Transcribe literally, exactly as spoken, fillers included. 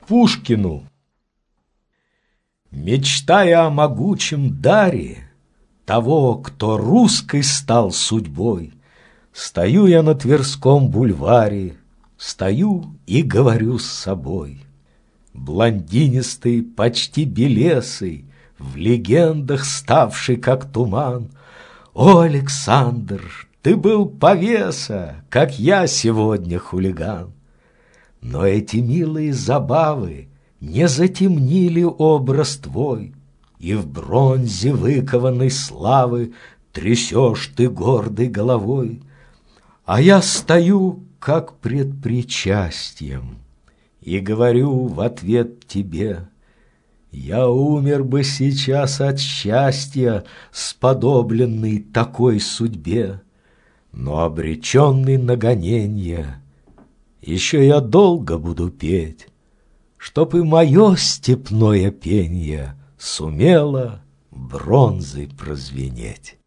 Пушкину. Мечтая о могучем даре того, кто русской стал судьбой, стою я на Тверском бульваре, стою и говорю с собой. Блондинистый, почти белесый, в легендах ставший как туман, о, Александр, ты был повеса, как я сегодня хулиган. Но эти милые забавы не затемнили образ твой, и в бронзе выкованной славы трясешь ты гордой головой. А я стою, как пред причастием, и говорю в ответ тебе: я умер бы сейчас от счастья, сподобленный такой судьбе, но обреченный на гоненье, еще я долго буду петь, чтоб и мое степное пенье сумело бронзой прозвенеть.